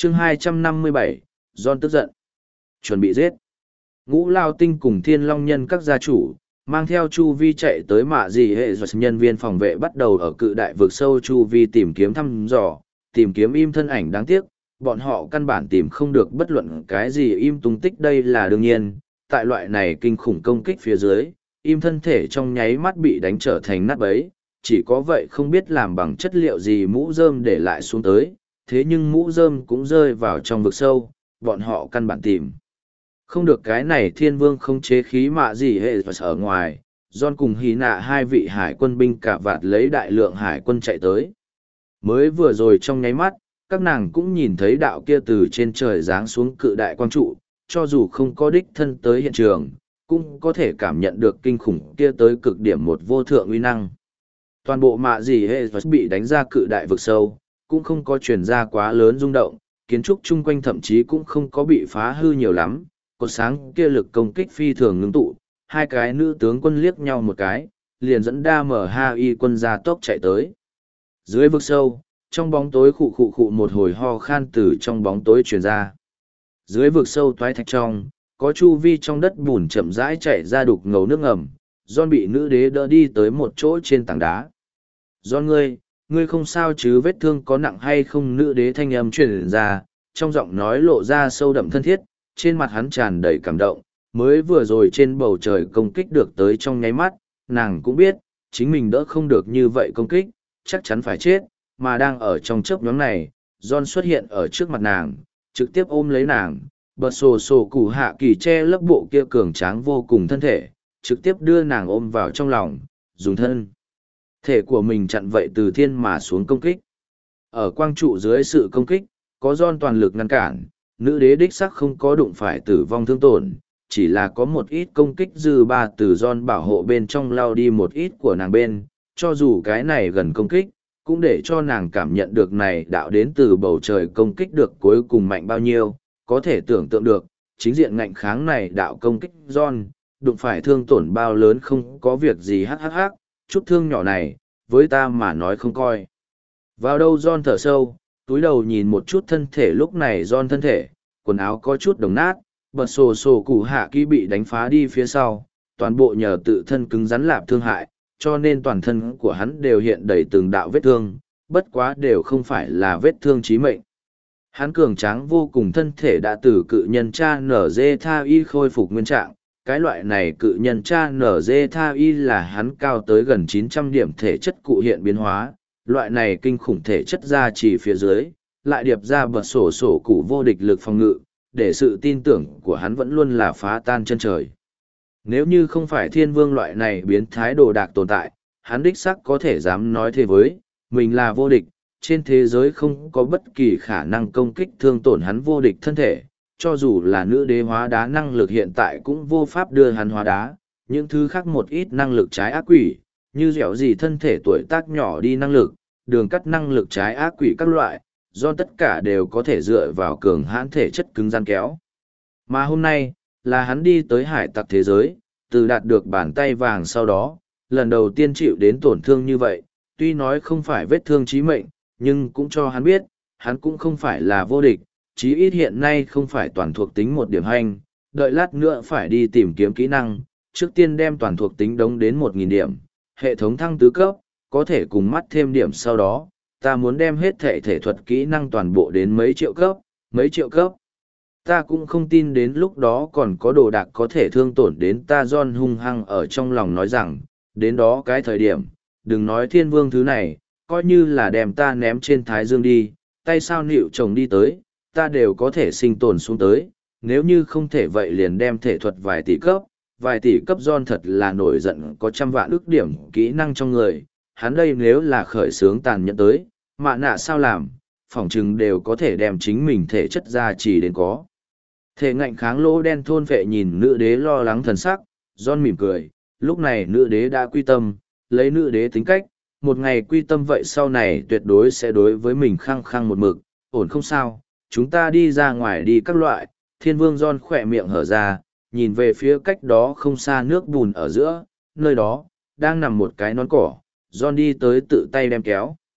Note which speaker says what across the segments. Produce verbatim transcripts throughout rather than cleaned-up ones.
Speaker 1: chương hai trăm năm mươi bảy, John tức giận. Chuẩn bị giết. Ngũ Lao Tinh cùng Thiên Long Nhân các gia chủ, mang theo Chu Vi chạy tới mạ gì hệ doanh nhân viên phòng vệ bắt đầu ở cự đại vực sâu Chu Vi tìm kiếm thăm dò, tìm kiếm im thân ảnh đáng tiếc, bọn họ căn bản tìm không được bất luận cái gì im tung tích đây là đương nhiên, tại loại này kinh khủng công kích phía dưới, im thân thể trong nháy mắt bị đánh trở thành nát bấy, chỉ có vậy không biết làm bằng chất liệu gì mũ rơm để lại xuống tới, thế nhưng mũ rơm cũng rơi vào trong vực sâu, bọn họ căn bản tìm. Không được cái này thiên vương không chế khí mạ gì hệ ở ngoài, John cùng Hy nạ hai vị hải quân binh cả vạt lấy đại lượng hải quân chạy tới. Mới vừa rồi trong nháy mắt, các nàng cũng nhìn thấy đạo kia từ trên trời giáng xuống cự đại quang trụ, cho dù không có đích thân tới hiện trường, cũng có thể cảm nhận được kinh khủng kia tới cực điểm một vô thượng uy năng. Toàn bộ mạ gì hệ bị đánh ra cự đại vực sâu, cũng không có truyền ra quá lớn rung động, kiến trúc chung quanh thậm chí cũng không có bị phá hư nhiều lắm, cột sáng kia lực công kích phi thường ngưng tụ, hai cái nữ tướng quân liếc nhau một cái, liền dẫn đa mở ha y quân ra tốc chạy tới. Dưới vực sâu, trong bóng tối khụ khụ khụ một hồi ho khan từ trong bóng tối truyền ra. Dưới vực sâu toái thạch trong, có chu vi trong đất bùn chậm rãi chạy ra đục ngầu nước ngầm, John bị nữ đế đỡ đi tới một chỗ trên tảng đá. John ngươi, ngươi không sao chứ, vết thương có nặng hay không? Nữ đế thanh âm truyền ra, trong giọng nói lộ ra sâu đậm thân thiết, trên mặt hắn tràn đầy cảm động, mới vừa rồi trên bầu trời công kích được tới trong nháy mắt, nàng cũng biết, chính mình đỡ không được như vậy công kích, chắc chắn phải chết, mà đang ở trong chớp nhóm này, John xuất hiện ở trước mặt nàng, trực tiếp ôm lấy nàng, bật sổ sổ củ hạ kỳ che lấp bộ kia cường tráng vô cùng thân thể, trực tiếp đưa nàng ôm vào trong lòng, dùng thân thể của mình chặn vậy từ thiên mà xuống công kích. Ở quang trụ dưới sự công kích, có John toàn lực ngăn cản, nữ đế đích sắc không có đụng phải tử vong thương tổn, chỉ là có một ít công kích dư ba từ John bảo hộ bên trong lao đi một ít của nàng bên, cho dù cái này gần công kích, cũng để cho nàng cảm nhận được này đạo đến từ bầu trời công kích được cuối cùng mạnh bao nhiêu, có thể tưởng tượng được, chính diện ngạnh kháng này đạo công kích John, đụng phải thương tổn bao lớn không có việc gì hắc hắc hắc, chút thương nhỏ này, với ta mà nói không coi. Vào đâu John thở sâu, túi đầu nhìn một chút thân thể lúc này John thân thể, quần áo có chút đồng nát, bật sổ sổ củ hạ ký bị đánh phá đi phía sau, toàn bộ nhờ tự thân cứng rắn lạp thương hại, cho nên toàn thân của hắn đều hiện đầy từng đạo vết thương, bất quá đều không phải là vết thương chí mệnh. Hắn cường tráng vô cùng thân thể đã từ cự nhân cha nở dê tha y khôi phục nguyên trạng, cái loại này cự nhân cha nở dê tha y là hắn cao tới gần chín trăm điểm thể chất cụ hiện biến hóa, loại này kinh khủng thể chất ra chỉ phía dưới, lại điệp ra bật sổ sổ cụ vô địch lực phòng ngự, để sự tin tưởng của hắn vẫn luôn là phá tan chân trời. Nếu như không phải thiên vương loại này biến thái đồ đạc tồn tại, hắn đích sắc có thể dám nói thế với, mình là vô địch, trên thế giới không có bất kỳ khả năng công kích thương tổn hắn vô địch thân thể, cho dù là nữ đế hóa đá năng lực hiện tại cũng vô pháp đưa hắn hóa đá, những thứ khác một ít năng lực trái ác quỷ, như dẻo gì thân thể tuổi tác nhỏ đi năng lực, đường cắt năng lực trái ác quỷ các loại, do tất cả đều có thể dựa vào cường hãn thể chất cứng rắn kéo. Mà hôm nay, là hắn đi tới hải tặc thế giới, từ đạt được bàn tay vàng sau đó, lần đầu tiên chịu đến tổn thương như vậy, tuy nói không phải vết thương chí mệnh, nhưng cũng cho hắn biết, hắn cũng không phải là vô địch, chí ít hiện nay không phải toàn thuộc tính một điểm hành, đợi lát nữa phải đi tìm kiếm kỹ năng, trước tiên đem toàn thuộc tính đống đến một nghìn điểm, hệ thống thăng tứ cấp, có thể cùng mắt thêm điểm sau đó, ta muốn đem hết thể thể thuật kỹ năng toàn bộ đến mấy triệu cấp, mấy triệu cấp. Ta cũng không tin đến lúc đó còn có đồ đạc có thể thương tổn đến ta. John hung hăng ở trong lòng nói rằng, đến đó cái thời điểm, đừng nói thiên vương thứ này, coi như là đem ta ném trên thái dương đi, tay sao nịu chồng đi tới, ta đều có thể sinh tồn xuống tới, nếu như không thể vậy liền đem thể thuật vài tỷ cấp, vài tỷ cấp. John thật là nổi giận, có trăm vạn ước điểm kỹ năng trong người, hắn đây nếu là khởi sướng tàn nhẫn tới, mạ nạ sao làm, phỏng chừng đều có thể đem chính mình thể chất ra chỉ đến có. Thể ngạnh kháng lỗ đen thôn vệ nhìn nữ đế lo lắng thần sắc, John mỉm cười, lúc này nữ đế đã quy tâm, lấy nữ đế tính cách, một ngày quy tâm vậy sau này tuyệt đối sẽ đối với mình khăng khăng một mực, ổn không sao, chúng ta đi ra ngoài đi các loại. Thiên vương John khỏe miệng hở ra, nhìn về phía cách đó không xa nước bùn ở giữa, nơi đó, đang nằm một cái nón cỏ, John đi tới tự tay đem kéo.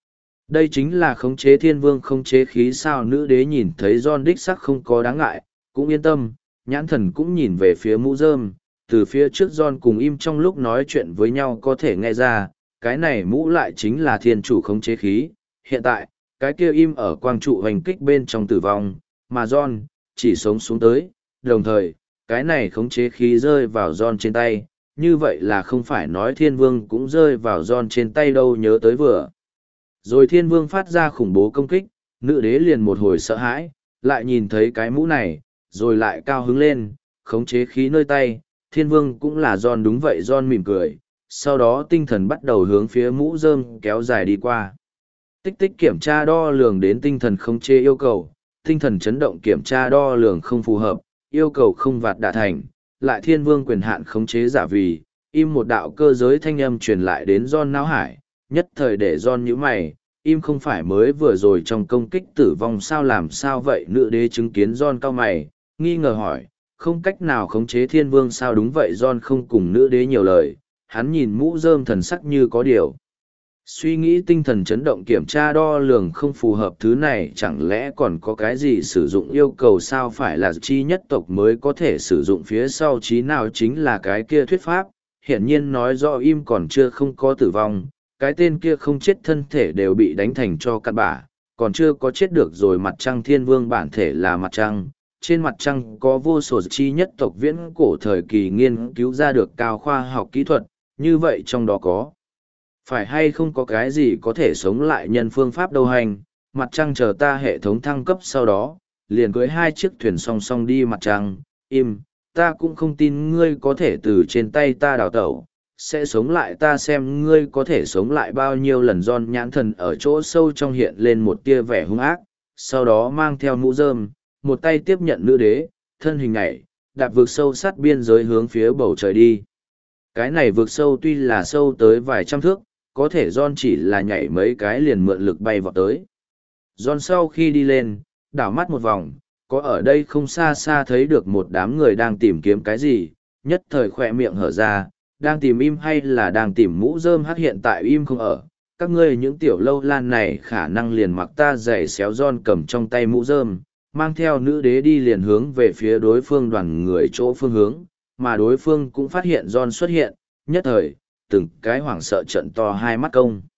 Speaker 1: Đây chính là khống chế thiên vương khống chế khí sao. Nữ đế nhìn thấy John đích sắc không có đáng ngại, cũng yên tâm, nhãn thần cũng nhìn về phía mũ rơm. Từ phía trước John cùng im trong lúc nói chuyện với nhau có thể nghe ra, cái này mũ lại chính là thiên chủ khống chế khí. Hiện tại, cái kia im ở quang trụ hành kích bên trong tử vong, mà John chỉ sống xuống tới, đồng thời, cái này khống chế khí rơi vào John trên tay, như vậy là không phải nói thiên vương cũng rơi vào John trên tay đâu. Nhớ tới vừa rồi thiên vương phát ra khủng bố công kích, nữ đế liền một hồi sợ hãi, lại nhìn thấy cái mũ này, rồi lại cao hứng lên, khống chế khí nơi tay, thiên vương cũng là John. Đúng vậy. John mỉm cười, sau đó tinh thần bắt đầu hướng phía mũ rơm kéo dài đi qua. Tích tích kiểm tra đo lường đến tinh thần khống chế yêu cầu, tinh thần chấn động kiểm tra đo lường không phù hợp, yêu cầu không vạt đả thành, lại thiên vương quyền hạn khống chế giả vì, im một đạo cơ giới thanh âm truyền lại đến John não hải, nhất thời để John nhíu mày, im không phải mới vừa rồi trong công kích tử vong sao, làm sao vậy? Nữ đế chứng kiến John cau mày, nghi ngờ hỏi, không cách nào khống chế thiên vương sao? Đúng vậy. John không cùng nữ đế nhiều lời, hắn nhìn mũ rơm thần sắc như có điều suy nghĩ. Tinh thần chấn động kiểm tra đo lường không phù hợp, thứ này chẳng lẽ còn có cái gì sử dụng yêu cầu sao? Phải là chi nhất tộc mới có thể sử dụng, phía sau chí nào chính là cái kia thuyết pháp, hiển nhiên nói rõ im còn chưa không có tử vong, cái tên kia không chết thân thể đều bị đánh thành cho cặn bã, còn chưa có chết được rồi. Mặt trăng thiên vương bản thể là mặt trăng, trên mặt trăng có vô số chi nhất tộc viễn cổ thời kỳ nghiên cứu ra được cao khoa học kỹ thuật, như vậy trong đó có phải hay không có cái gì có thể sống lại nhân phương pháp đâu hành. Mặt trăng chờ ta hệ thống thăng cấp sau đó, liền cưới hai chiếc thuyền song song đi mặt trăng. Im, ta cũng không tin ngươi có thể từ trên tay ta đào tẩu, sẽ sống lại, ta xem ngươi có thể sống lại bao nhiêu lần. John nhãn thần ở chỗ sâu trong hiện lên một tia vẻ hung ác, sau đó mang theo mũ rơm, một tay tiếp nhận nữ đế, thân hình nhảy, đạp vực sâu sát biên giới hướng phía bầu trời đi. Cái này vực sâu tuy là sâu tới vài trăm thước, có thể John chỉ là nhảy mấy cái liền mượn lực bay vọt tới. John sau khi đi lên, đảo mắt một vòng, có ở đây không xa xa thấy được một đám người đang tìm kiếm cái gì, nhất thời khỏe miệng hở ra, đang tìm im hay là đang tìm mũ rơm hát? Hiện tại im không ở, các ngươi những tiểu lâu lan này khả năng liền mặc ta giày xéo. John cầm trong tay mũ rơm, mang theo nữ đế đi liền hướng về phía đối phương đoàn người chỗ phương hướng, mà đối phương cũng phát hiện John xuất hiện, nhất thời, từng cái hoảng sợ trận to hai mắt công.